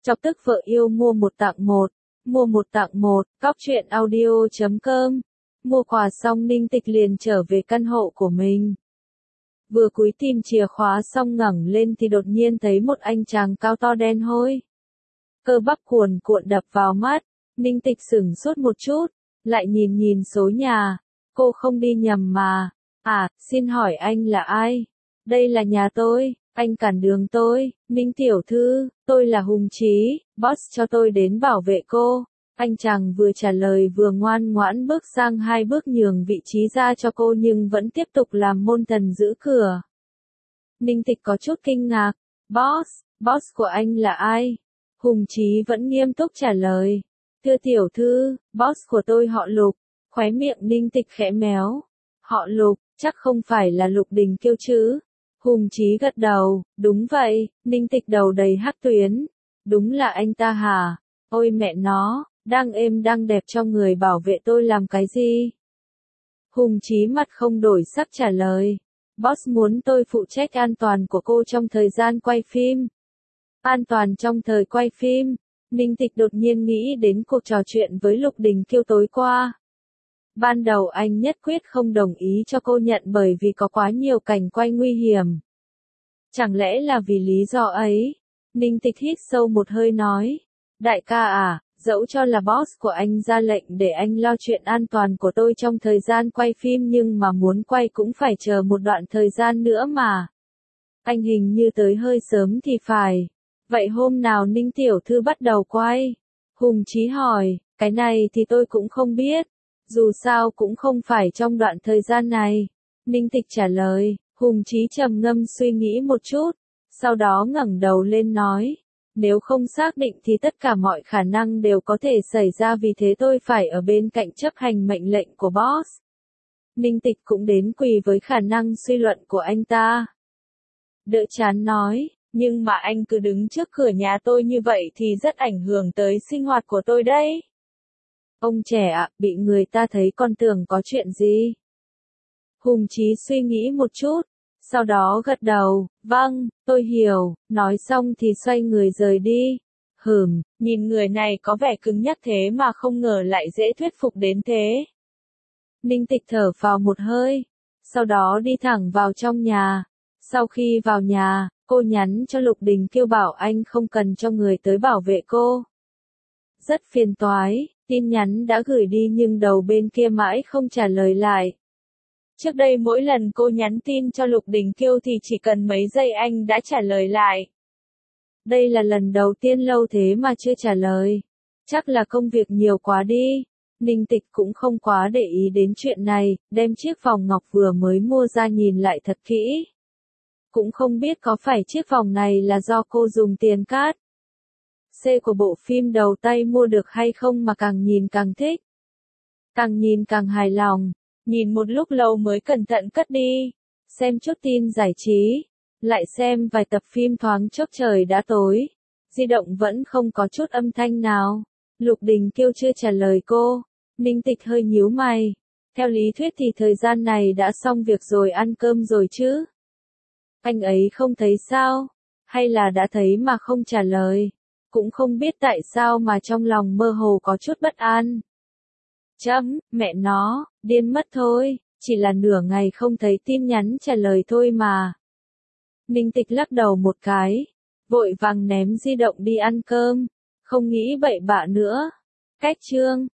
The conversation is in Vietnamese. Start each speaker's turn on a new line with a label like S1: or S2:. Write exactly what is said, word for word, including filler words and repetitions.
S1: Chọc tức vợ yêu mua một tặng một, mua một tặng một, cóc truyện audio chấm com. Mua quà xong Ninh Tịch liền trở về căn hộ của mình. Vừa cúi tìm chìa khóa xong ngẩng lên thì đột nhiên thấy một anh chàng cao to đen hôi. Cơ bắp cuồn cuộn đập vào mắt, Ninh Tịch sửng sốt một chút, lại nhìn nhìn số nhà, cô không đi nhầm mà. À, xin hỏi anh là ai? Đây là nhà tôi, anh cản đường tôi. Ninh tiểu thư, tôi là Hùng Chí, boss cho tôi đến bảo vệ cô. Anh chàng vừa trả lời vừa ngoan ngoãn bước sang hai bước nhường vị trí ra cho cô nhưng vẫn tiếp tục làm môn thần giữ cửa. Ninh Tịch có chút kinh ngạc, boss, boss của anh là ai? Hùng Chí vẫn nghiêm túc trả lời, thưa tiểu thư, boss của tôi họ Lục. Khóe miệng Ninh Tịch khẽ méo, họ Lục, chắc không phải là Lục Đình Kiêu chứ? Hùng Chí gật đầu, đúng vậy. Ninh Tịch đầu đầy hắc tuyến, đúng là anh ta hả? Ôi mẹ nó, đang êm đang đẹp cho người bảo vệ tôi làm cái gì? Hùng Chí mặt không đổi sắc trả lời, boss muốn tôi phụ trách an toàn của cô trong thời gian quay phim. An toàn trong thời quay phim? Ninh Tịch đột nhiên nghĩ đến cuộc trò chuyện với Lục Đình Kiêu tối qua. Ban đầu anh nhất quyết không đồng ý cho cô nhận bởi vì có quá nhiều cảnh quay nguy hiểm. Chẳng lẽ là vì lý do ấy? Ninh Tịch hít sâu một hơi nói, đại ca à, dẫu cho là boss của anh ra lệnh để anh lo chuyện an toàn của tôi trong thời gian quay phim nhưng mà muốn quay cũng phải chờ một đoạn thời gian nữa mà. Anh hình như tới hơi sớm thì phải. Vậy hôm nào Ninh tiểu thư bắt đầu quay? Hùng Chí hỏi, cái này thì tôi cũng không biết. Dù sao cũng không phải trong đoạn thời gian này. Ninh Tịch trả lời, Hùng Chí trầm ngâm suy nghĩ một chút, sau đó ngẩng đầu lên nói, nếu không xác định thì tất cả mọi khả năng đều có thể xảy ra vì thế tôi phải ở bên cạnh chấp hành mệnh lệnh của boss. Ninh Tịch cũng đến quỳ với khả năng suy luận của anh ta. Đỡ chán nói, nhưng mà anh cứ đứng trước cửa nhà tôi như vậy thì rất ảnh hưởng tới sinh hoạt của tôi đấy. Ông trẻ ạ, bị người ta thấy con tưởng có chuyện gì? Hùng Chí suy nghĩ một chút, sau đó gật đầu, vâng, tôi hiểu, nói xong thì xoay người rời đi. Hừm, nhìn người này có vẻ cứng nhắc thế mà không ngờ lại dễ thuyết phục đến thế. Ninh Tịch thở phào một hơi, sau đó đi thẳng vào trong nhà. Sau khi vào nhà, cô nhắn cho Lục Đình Kiêu bảo anh không cần cho người tới bảo vệ cô. Rất phiền toái, tin nhắn đã gửi đi nhưng đầu bên kia mãi không trả lời lại. Trước đây mỗi lần cô nhắn tin cho Lục Đình Kiêu thì chỉ cần mấy giây anh đã trả lời lại. Đây là lần đầu tiên lâu thế mà chưa trả lời. Chắc là công việc nhiều quá đi. Ninh Tịch cũng không quá để ý đến chuyện này, đem chiếc vòng ngọc vừa mới mua ra nhìn lại thật kỹ. Cũng không biết có phải chiếc vòng này là do cô dùng tiền cát C của bộ phim đầu tay mua được hay không mà càng nhìn càng thích. Càng nhìn càng hài lòng. Nhìn một lúc lâu mới cẩn thận cất đi. Xem chút tin giải trí. Lại xem vài tập phim thoáng chốc trời đã tối. Di động vẫn không có chút âm thanh nào. Lục Đình Kiêu chưa trả lời cô. Ninh Tịch hơi nhíu mày. Theo lý thuyết thì thời gian này đã xong việc rồi, ăn cơm rồi chứ? Anh ấy không thấy sao? Hay là đã thấy mà không trả lời? Cũng không biết tại sao mà trong lòng mơ hồ có chút bất an. Chấm, mẹ nó, điên mất thôi, chỉ là nửa ngày không thấy tin nhắn trả lời thôi mà. Ninh Tịch lắc đầu một cái, vội vàng ném di động đi ăn cơm, không nghĩ bậy bạ nữa. Cách chương